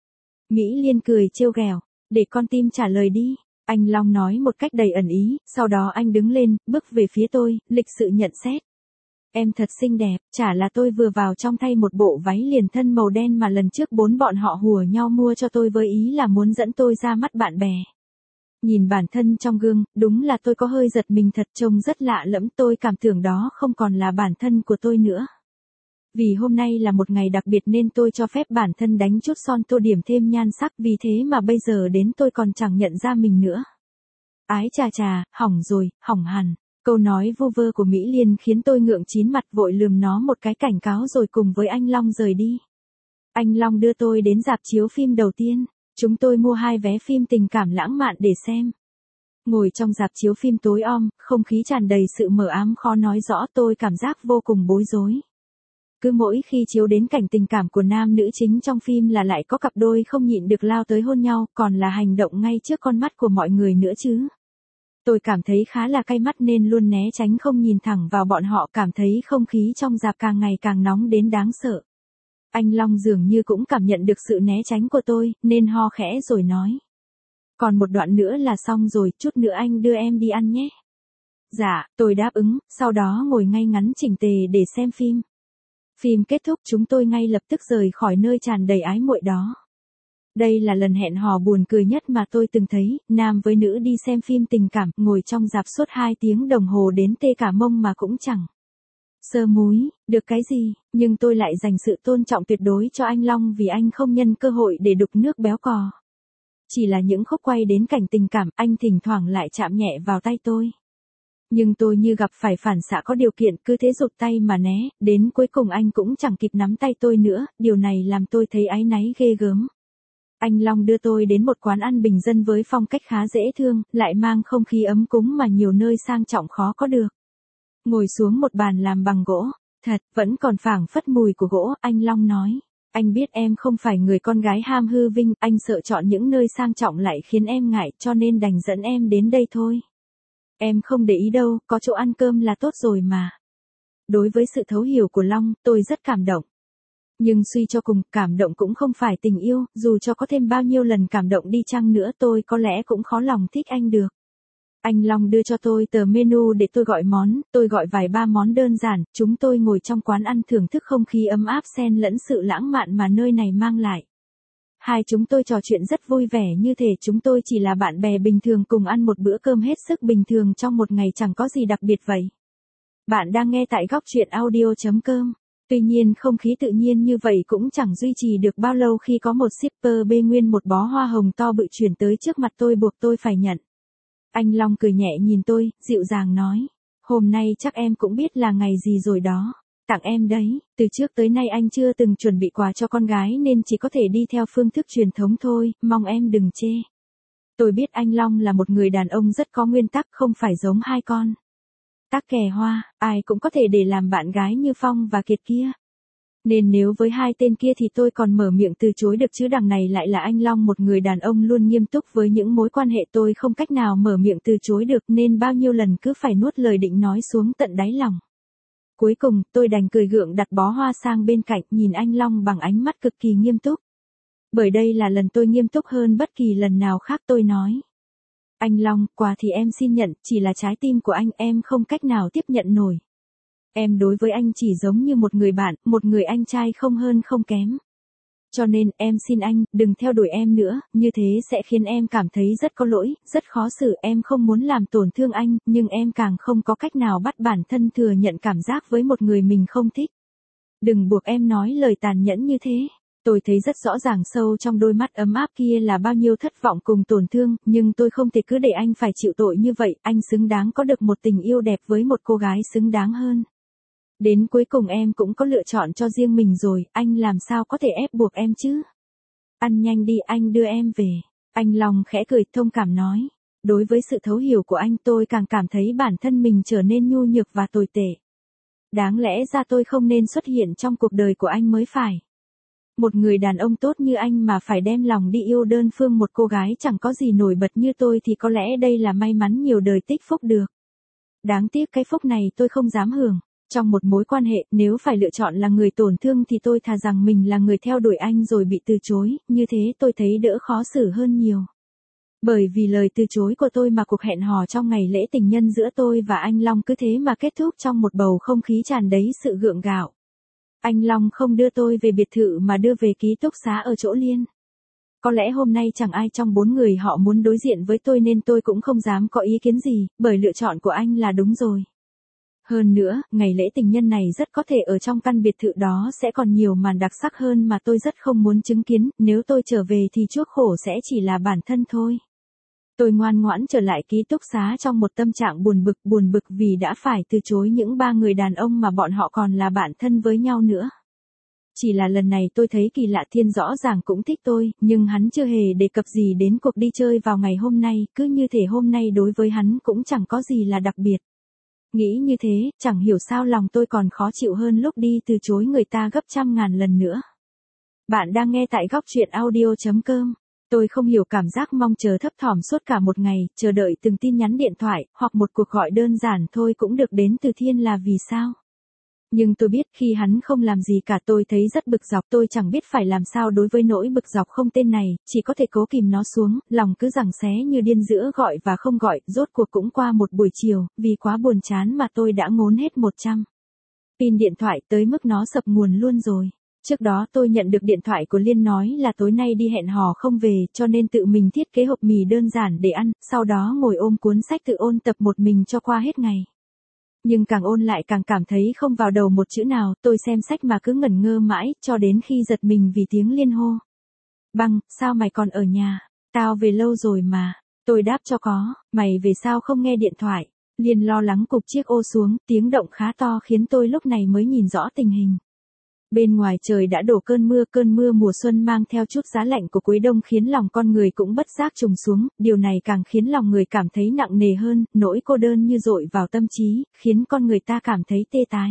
Mỹ Liên cười trêu ghẹo, để con tim trả lời đi. Anh Long nói một cách đầy ẩn ý, sau đó anh đứng lên, bước về phía tôi, lịch sự nhận xét. Em thật xinh đẹp, chả là tôi vừa vào trong thay một bộ váy liền thân màu đen mà lần trước 4 bọn họ hùa nhau mua cho tôi với ý là muốn dẫn tôi ra mắt bạn bè. Nhìn bản thân trong gương, đúng là tôi có hơi giật mình thật, trông rất lạ lẫm, tôi cảm tưởng đó không còn là bản thân của tôi nữa. Vì hôm nay là một ngày đặc biệt nên tôi cho phép bản thân đánh chút son tô điểm thêm nhan sắc, vì thế mà bây giờ đến tôi còn chẳng nhận ra mình nữa. Ái chà chà, hỏng rồi, hỏng hẳn. Câu nói vu vơ của Mỹ Liên khiến tôi ngượng chín mặt, vội lườm nó một cái cảnh cáo rồi cùng với anh Long rời đi. Anh Long đưa tôi đến rạp chiếu phim đầu tiên. Chúng tôi mua 2 vé phim tình cảm lãng mạn để xem. Ngồi trong rạp chiếu phim tối om, không khí tràn đầy sự mờ ám khó nói rõ, tôi cảm giác vô cùng bối rối. Cứ mỗi khi chiếu đến cảnh tình cảm của nam nữ chính trong phim là lại có cặp đôi không nhịn được lao tới hôn nhau, còn là hành động ngay trước con mắt của mọi người nữa chứ. Tôi cảm thấy khá là cay mắt nên luôn né tránh không nhìn thẳng vào bọn họ, cảm thấy không khí trong rạp càng ngày càng nóng đến đáng sợ. Anh Long dường như cũng cảm nhận được sự né tránh của tôi, nên ho khẽ rồi nói. Còn một đoạn nữa là xong rồi, chút nữa anh đưa em đi ăn nhé. Dạ, tôi đáp ứng, sau đó ngồi ngay ngắn chỉnh tề để xem phim. Phim kết thúc chúng tôi ngay lập tức rời khỏi nơi tràn đầy ái muội đó. Đây là lần hẹn hò buồn cười nhất mà tôi từng thấy, nam với nữ đi xem phim tình cảm, ngồi trong rạp suốt 2 tiếng đồng hồ đến tê cả mông mà cũng chẳng sơ múi, được cái gì, nhưng tôi lại dành sự tôn trọng tuyệt đối cho anh Long vì anh không nhân cơ hội để đục nước béo cò. Chỉ là những khúc quay đến cảnh tình cảm, anh thỉnh thoảng lại chạm nhẹ vào tay tôi. Nhưng tôi như gặp phải phản xạ có điều kiện, cứ thế rụt tay mà né, đến cuối cùng anh cũng chẳng kịp nắm tay tôi nữa, điều này làm tôi thấy áy náy ghê gớm. Anh Long đưa tôi đến một quán ăn bình dân với phong cách khá dễ thương, lại mang không khí ấm cúng mà nhiều nơi sang trọng khó có được. Ngồi xuống một bàn làm bằng gỗ, thật, vẫn còn phảng phất mùi của gỗ, anh Long nói. Anh biết em không phải người con gái ham hư vinh, anh sợ chọn những nơi sang trọng lại khiến em ngại, cho nên đành dẫn em đến đây thôi. Em không để ý đâu, có chỗ ăn cơm là tốt rồi mà. Đối với sự thấu hiểu của Long, tôi rất cảm động. Nhưng suy cho cùng, cảm động cũng không phải tình yêu, dù cho có thêm bao nhiêu lần cảm động đi chăng nữa tôi có lẽ cũng khó lòng thích anh được. Anh Long đưa cho tôi tờ menu để tôi gọi món, tôi gọi vài ba món đơn giản, chúng tôi ngồi trong quán ăn thưởng thức không khí ấm áp xen lẫn sự lãng mạn mà nơi này mang lại. Hai chúng tôi trò chuyện rất vui vẻ như thể chúng tôi chỉ là bạn bè bình thường cùng ăn một bữa cơm hết sức bình thường trong một ngày chẳng có gì đặc biệt vậy. Bạn đang nghe tại góc truyện audio.com. Tuy nhiên không khí tự nhiên như vậy cũng chẳng duy trì được bao lâu khi có một shipper bê nguyên một bó hoa hồng to bự chuyển tới trước mặt tôi buộc tôi phải nhận. Anh Long cười nhẹ nhìn tôi, dịu dàng nói. Hôm nay chắc em cũng biết là ngày gì rồi đó. Tặng em đấy, từ trước tới nay anh chưa từng chuẩn bị quà cho con gái nên chỉ có thể đi theo phương thức truyền thống thôi, mong em đừng chê. Tôi biết anh Long là một người đàn ông rất có nguyên tắc, không phải giống hai con tắc kè hoa, ai cũng có thể để làm bạn gái như Phong và Kiệt kia. Nên nếu với hai tên kia thì tôi còn mở miệng từ chối được chứ đằng này lại là anh Long, một người đàn ông luôn nghiêm túc với những mối quan hệ, tôi không cách nào mở miệng từ chối được nên bao nhiêu lần cứ phải nuốt lời định nói xuống tận đáy lòng. Cuối cùng, tôi đành cười gượng đặt bó hoa sang bên cạnh, nhìn anh Long bằng ánh mắt cực kỳ nghiêm túc. Bởi đây là lần tôi nghiêm túc hơn bất kỳ lần nào khác, tôi nói. Anh Long, quà thì em xin nhận, chỉ là trái tim của anh em không cách nào tiếp nhận nổi. Em đối với anh chỉ giống như một người bạn, một người anh trai không hơn không kém. Cho nên, em xin anh, đừng theo đuổi em nữa, như thế sẽ khiến em cảm thấy rất có lỗi, rất khó xử, em không muốn làm tổn thương anh, nhưng em càng không có cách nào bắt bản thân thừa nhận cảm giác với một người mình không thích. Đừng buộc em nói lời tàn nhẫn như thế. Tôi thấy rất rõ ràng sâu trong đôi mắt ấm áp kia là bao nhiêu thất vọng cùng tổn thương, nhưng tôi không thể cứ để anh phải chịu tội như vậy, anh xứng đáng có được một tình yêu đẹp với một cô gái xứng đáng hơn. Đến cuối cùng em cũng có lựa chọn cho riêng mình rồi, anh làm sao có thể ép buộc em chứ? Ăn nhanh đi, anh đưa em về. Anh Long khẽ cười thông cảm nói. Đối với sự thấu hiểu của anh tôi càng cảm thấy bản thân mình trở nên nhu nhược và tồi tệ. Đáng lẽ ra tôi không nên xuất hiện trong cuộc đời của anh mới phải. Một người đàn ông tốt như anh mà phải đem lòng đi yêu đơn phương một cô gái chẳng có gì nổi bật như tôi thì có lẽ đây là may mắn nhiều đời tích phúc được. Đáng tiếc cái phúc này tôi không dám hưởng. Trong một mối quan hệ, nếu phải lựa chọn là người tổn thương thì tôi thà rằng mình là người theo đuổi anh rồi bị từ chối, như thế tôi thấy đỡ khó xử hơn nhiều. Bởi vì lời từ chối của tôi mà cuộc hẹn hò trong ngày lễ tình nhân giữa tôi và anh Long cứ thế mà kết thúc trong một bầu không khí tràn đầy sự gượng gạo. Anh Long không đưa tôi về biệt thự mà đưa về ký túc xá ở chỗ Liên. Có lẽ hôm nay chẳng ai trong 4 người họ muốn đối diện với tôi nên tôi cũng không dám có ý kiến gì, bởi lựa chọn của anh là đúng rồi. Hơn nữa, ngày lễ tình nhân này rất có thể ở trong căn biệt thự đó sẽ còn nhiều màn đặc sắc hơn mà tôi rất không muốn chứng kiến, nếu tôi trở về thì chuốc khổ sẽ chỉ là bản thân thôi. Tôi ngoan ngoãn trở lại ký túc xá trong một tâm trạng buồn bực vì đã phải từ chối những 3 người đàn ông mà bọn họ còn là bạn thân với nhau nữa. Chỉ là lần này tôi thấy kỳ lạ, Thiên rõ ràng cũng thích tôi, nhưng hắn chưa hề đề cập gì đến cuộc đi chơi vào ngày hôm nay, cứ như thể hôm nay đối với hắn cũng chẳng có gì là đặc biệt. Nghĩ như thế, chẳng hiểu sao lòng tôi còn khó chịu hơn lúc đi từ chối người ta gấp trăm ngàn lần nữa. Bạn đang nghe tại góc truyện audio.com. Tôi không hiểu cảm giác mong chờ thấp thỏm suốt cả một ngày, chờ đợi từng tin nhắn điện thoại, hoặc một cuộc gọi đơn giản thôi cũng được đến từ Thiên là vì sao. Nhưng tôi biết khi hắn không làm gì cả tôi thấy rất bực dọc, tôi chẳng biết phải làm sao đối với nỗi bực dọc không tên này, chỉ có thể cố kìm nó xuống, lòng cứ giằng xé như điên giữa gọi và không gọi, rốt cuộc cũng qua một buổi chiều, vì quá buồn chán mà tôi đã ngốn hết 100 pin điện thoại tới mức nó sập nguồn luôn rồi. Trước đó tôi nhận được điện thoại của Liên nói là tối nay đi hẹn hò không về, cho nên tự mình thiết kế hộp mì đơn giản để ăn, sau đó ngồi ôm cuốn sách tự ôn tập một mình cho qua hết ngày. Nhưng càng ôn lại càng cảm thấy không vào đầu một chữ nào, tôi xem sách mà cứ ngẩn ngơ mãi, cho đến khi giật mình vì tiếng Liên hô. Băng, sao mày còn ở nhà? Tao về lâu rồi mà. Tôi đáp cho có, mày về sao không nghe điện thoại? Liên lo lắng cụp chiếc ô xuống, tiếng động khá to khiến tôi lúc này mới nhìn rõ tình hình. Bên ngoài trời đã đổ cơn mưa mùa xuân mang theo chút giá lạnh của cuối đông khiến lòng con người cũng bất giác trùng xuống, điều này càng khiến lòng người cảm thấy nặng nề hơn, nỗi cô đơn như dội vào tâm trí, khiến con người ta cảm thấy tê tái.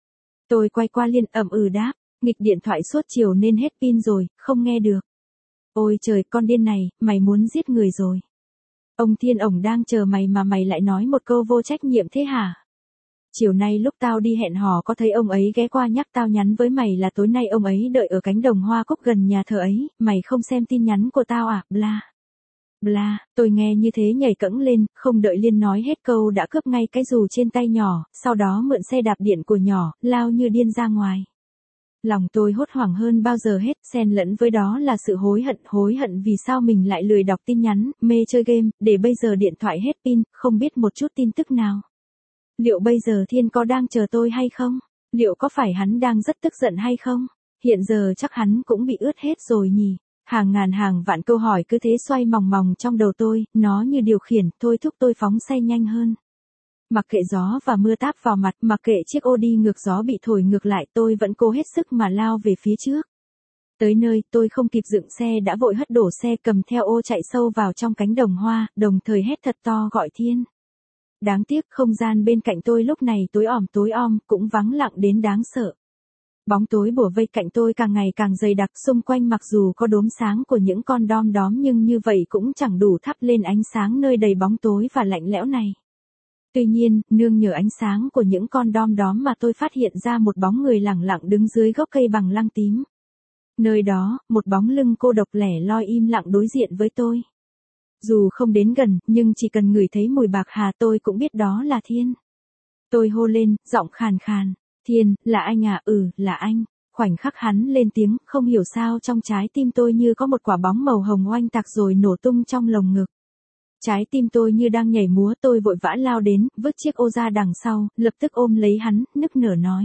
Tôi quay qua Liên đáp, nghịch điện thoại suốt chiều nên hết pin rồi, không nghe được. Ôi trời, con điên này, mày muốn giết người rồi. Ông Thiên ổng đang chờ mày mà mày lại nói một câu vô trách nhiệm thế hả? Chiều nay lúc tao đi hẹn hò có thấy ông ấy ghé qua nhắc tao nhắn với mày là tối nay ông ấy đợi ở cánh đồng hoa cúc gần nhà thờ ấy, mày không xem tin nhắn của tao à, bla. Bla, tôi nghe như thế nhảy cẫng lên, không đợi Liên nói hết câu đã cướp ngay cái dù trên tay nhỏ, sau đó mượn xe đạp điện của nhỏ, lao như điên ra ngoài. Lòng tôi hốt hoảng hơn bao giờ hết, xen lẫn với đó là sự hối hận vì sao mình lại lười đọc tin nhắn, mê chơi game, để bây giờ điện thoại hết pin, không biết một chút tin tức nào. Liệu bây giờ Thiên có đang chờ tôi hay không? Liệu có phải hắn đang rất tức giận hay không? Hiện giờ chắc hắn cũng bị ướt hết rồi nhỉ? Hàng ngàn hàng vạn câu hỏi cứ thế xoay mòng mòng trong đầu tôi, nó như điều khiển, thôi thúc tôi phóng xe nhanh hơn. Mặc kệ gió và mưa táp vào mặt, mặc kệ chiếc ô đi ngược gió bị thổi ngược lại, tôi vẫn cố hết sức mà lao về phía trước. Tới nơi, tôi không kịp dựng xe đã vội hất đổ xe cầm theo ô chạy sâu vào trong cánh đồng hoa, đồng thời hét thật to gọi Thiên. Đáng tiếc không gian bên cạnh tôi lúc này tối om, cũng vắng lặng đến đáng sợ. Bóng tối bủa vây cạnh tôi càng ngày càng dày đặc, xung quanh mặc dù có đốm sáng của những con đom đóm nhưng như vậy cũng chẳng đủ thắp lên ánh sáng nơi đầy bóng tối và lạnh lẽo này. Tuy nhiên, nương nhờ ánh sáng của những con đom đóm mà tôi phát hiện ra một bóng người lẳng lặng đứng dưới gốc cây bằng lăng tím. Nơi đó, một bóng lưng cô độc lẻ loi im lặng đối diện với tôi. Dù không đến gần, nhưng chỉ cần ngửi thấy mùi bạc hà tôi cũng biết đó là Thiên. Tôi hô lên, giọng khàn khàn. Thiên, là anh à? Ừ, là anh. Khoảnh khắc hắn lên tiếng, không hiểu sao trong trái tim tôi như có một quả bóng màu hồng oanh tạc rồi nổ tung trong lồng ngực. Trái tim tôi như đang nhảy múa, tôi vội vã lao đến, vứt chiếc ô ra đằng sau, lập tức ôm lấy hắn, nức nở nói.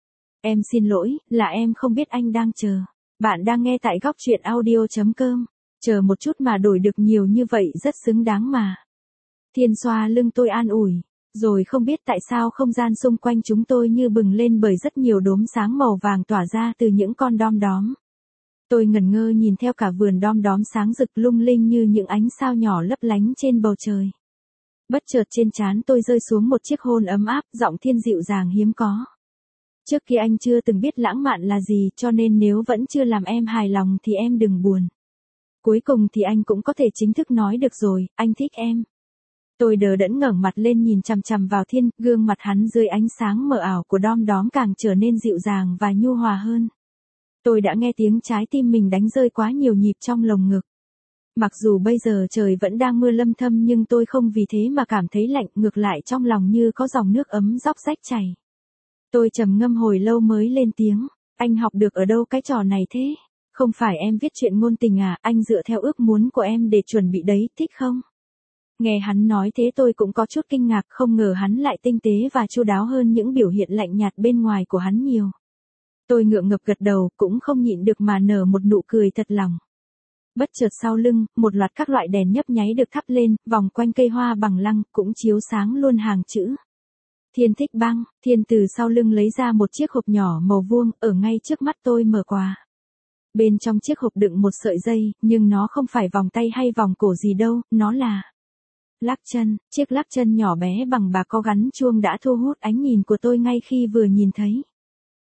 Em xin lỗi, là em không biết anh đang chờ. Bạn đang nghe tại góc truyện audio.com. Chờ một chút mà đổi được nhiều như vậy rất xứng đáng mà. Thiên xoa lưng tôi an ủi. Rồi không biết tại sao không gian xung quanh chúng tôi như bừng lên bởi rất nhiều đốm sáng màu vàng tỏa ra từ những con đom đóm. Tôi ngẩn ngơ nhìn theo cả vườn đom đóm sáng rực lung linh như những ánh sao nhỏ lấp lánh trên bầu trời. Bất chợt trên trán tôi rơi xuống một chiếc hôn ấm áp, giọng Thiên dịu dàng hiếm có. Trước kia anh chưa từng biết lãng mạn là gì, cho nên nếu vẫn chưa làm em hài lòng thì em đừng buồn. Cuối cùng thì anh cũng có thể chính thức nói được rồi, anh thích em. Tôi đờ đẫn ngẩng mặt lên nhìn chằm chằm vào Thiên, gương mặt hắn dưới ánh sáng mờ ảo của đom đóm càng trở nên dịu dàng và nhu hòa hơn. Tôi đã nghe tiếng trái tim mình đánh rơi quá nhiều nhịp trong lồng ngực. Mặc dù bây giờ trời vẫn đang mưa lâm thâm nhưng tôi không vì thế mà cảm thấy lạnh, ngược lại trong lòng như có dòng nước ấm róc rách chảy. Tôi trầm ngâm hồi lâu mới lên tiếng, anh học được ở đâu cái trò này thế? Không phải em viết truyện ngôn tình à, anh dựa theo ước muốn của em để chuẩn bị đấy, thích không? Nghe hắn nói thế tôi cũng có chút kinh ngạc, không ngờ hắn lại tinh tế và chu đáo hơn những biểu hiện lạnh nhạt bên ngoài của hắn nhiều. Tôi ngượng ngập gật đầu, cũng không nhịn được mà nở một nụ cười thật lòng. Bất chợt sau lưng, một loạt các loại đèn nhấp nháy được thắp lên, vòng quanh cây hoa bằng lăng, cũng chiếu sáng luôn hàng chữ. Thiên thích băng. Thiên từ sau lưng lấy ra một chiếc hộp nhỏ màu vuông, ở ngay trước mắt tôi mở quà. Bên trong chiếc hộp đựng một sợi dây, nhưng nó không phải vòng tay hay vòng cổ gì đâu, nó là lắc chân. Chiếc lắc chân nhỏ bé bằng bạc có gắn chuông đã thu hút ánh nhìn của tôi ngay khi vừa nhìn thấy.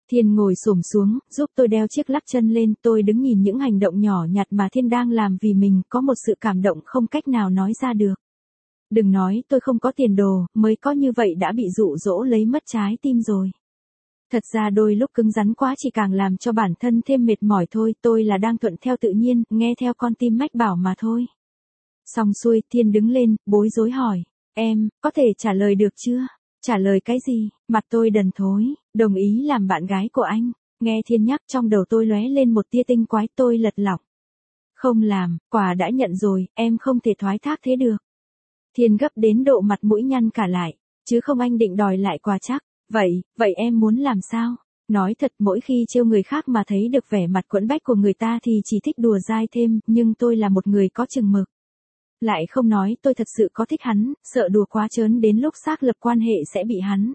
Thiên ngồi xổm xuống, giúp tôi đeo chiếc lắc chân lên, tôi đứng nhìn những hành động nhỏ nhặt mà Thiên đang làm vì mình, có một sự cảm động không cách nào nói ra được. Đừng nói tôi không có tiền đồ, mới có như vậy đã bị dụ dỗ lấy mất trái tim rồi. Thật ra đôi lúc cứng rắn quá chỉ càng làm cho bản thân thêm mệt mỏi thôi, tôi là đang thuận theo tự nhiên, nghe theo con tim mách bảo mà thôi. Xong xuôi, Thiên đứng lên, bối rối hỏi, em, có thể trả lời được chưa? Trả lời cái gì? Mặt tôi đần thối, đồng ý làm bạn gái của anh. Nghe Thiên nhắc trong đầu tôi lóe lên một tia tinh quái, tôi lật lọng. Không làm, quà đã nhận rồi, em không thể thoái thác thế được. Thiên gấp đến độ mặt mũi nhăn cả lại, chứ không anh định đòi lại quà chắc. Vậy em muốn làm sao? Nói thật mỗi khi trêu người khác mà thấy được vẻ mặt quẫn bách của người ta thì chỉ thích đùa dai thêm, nhưng tôi là một người có chừng mực. Lại không nói tôi thật sự có thích hắn, sợ đùa quá trớn đến lúc xác lập quan hệ sẽ bị hắn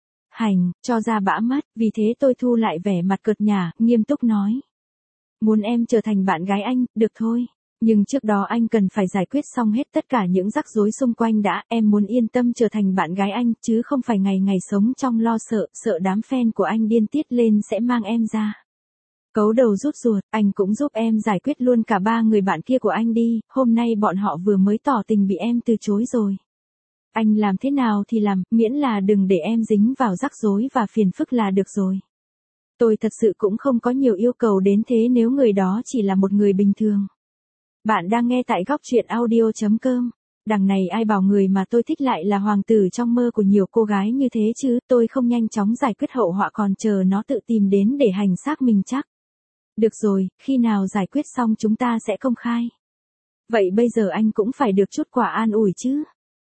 cho ra bã mắt, vì thế tôi thu lại vẻ mặt cợt nhả, nghiêm túc nói. Muốn em trở thành bạn gái anh, được thôi. Nhưng trước đó anh cần phải giải quyết xong hết tất cả những rắc rối xung quanh đã, em muốn yên tâm trở thành bạn gái anh, chứ không phải ngày ngày sống trong lo sợ đám fan của anh điên tiết lên sẽ mang em ra. Cấu đầu rút ruột, anh cũng giúp em giải quyết luôn cả 3 người bạn kia của anh đi, hôm nay bọn họ vừa mới tỏ tình bị em từ chối rồi. Anh làm thế nào thì làm, miễn là đừng để em dính vào rắc rối và phiền phức là được rồi. Tôi thật sự cũng không có nhiều yêu cầu đến thế nếu người đó chỉ là một người bình thường. Bạn đang nghe tại góc truyện audio.com. Đằng này ai bảo người mà tôi thích lại là hoàng tử trong mơ của nhiều cô gái như thế chứ, tôi không nhanh chóng giải quyết hậu họa còn chờ nó tự tìm đến để hành xác mình chắc. Được rồi, khi nào giải quyết xong chúng ta sẽ công khai. Vậy bây giờ anh cũng phải được chút quà an ủi chứ.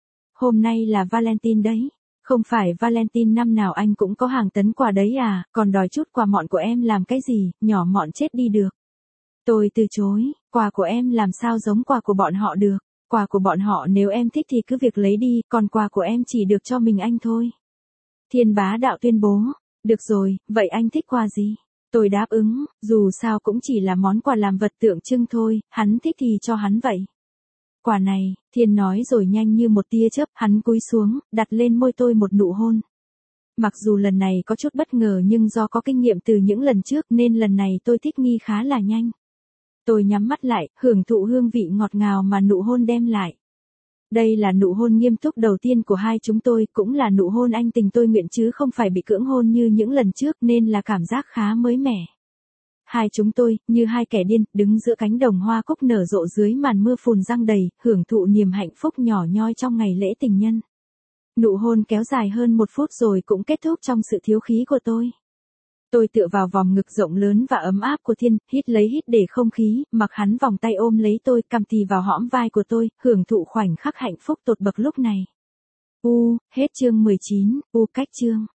Hôm nay là Valentine đấy. Không phải Valentine năm nào anh cũng có hàng tấn quà đấy à, còn đòi chút quà mọn của em làm cái gì, nhỏ mọn chết đi được. Tôi từ chối, quà của em làm sao giống quà của bọn họ được. Quà của bọn họ nếu em thích thì cứ việc lấy đi, còn quà của em chỉ được cho mình anh thôi. Thiên bá đạo tuyên bố. Được rồi, vậy anh thích quà gì? Tôi đáp ứng, dù sao cũng chỉ là món quà làm vật tượng trưng thôi, hắn thích thì cho hắn vậy. Quà này, Thiên nói rồi nhanh như một tia chớp, hắn cúi xuống, đặt lên môi tôi một nụ hôn. Mặc dù lần này có chút bất ngờ nhưng do có kinh nghiệm từ những lần trước nên lần này tôi thích nghi khá là nhanh. Tôi nhắm mắt lại, hưởng thụ hương vị ngọt ngào mà nụ hôn đem lại. Đây là nụ hôn nghiêm túc đầu tiên của hai chúng tôi, cũng là nụ hôn anh tình tôi nguyện chứ không phải bị cưỡng hôn như những lần trước nên là cảm giác khá mới mẻ. Hai chúng tôi, như hai kẻ điên, đứng giữa cánh đồng hoa cúc nở rộ dưới màn mưa phùn giăng đầy, hưởng thụ niềm hạnh phúc nhỏ nhoi trong ngày lễ tình nhân. Nụ hôn kéo dài hơn 1 phút rồi cũng kết thúc trong sự thiếu khí của tôi. Tôi tựa vào vòng ngực rộng lớn và ấm áp của Thiên, hít lấy hít để không khí, mặc hắn vòng tay ôm lấy tôi, cầm tì vào hõm vai của tôi, hưởng thụ khoảnh khắc hạnh phúc tột bậc lúc này. Hết chương 19, cách chương.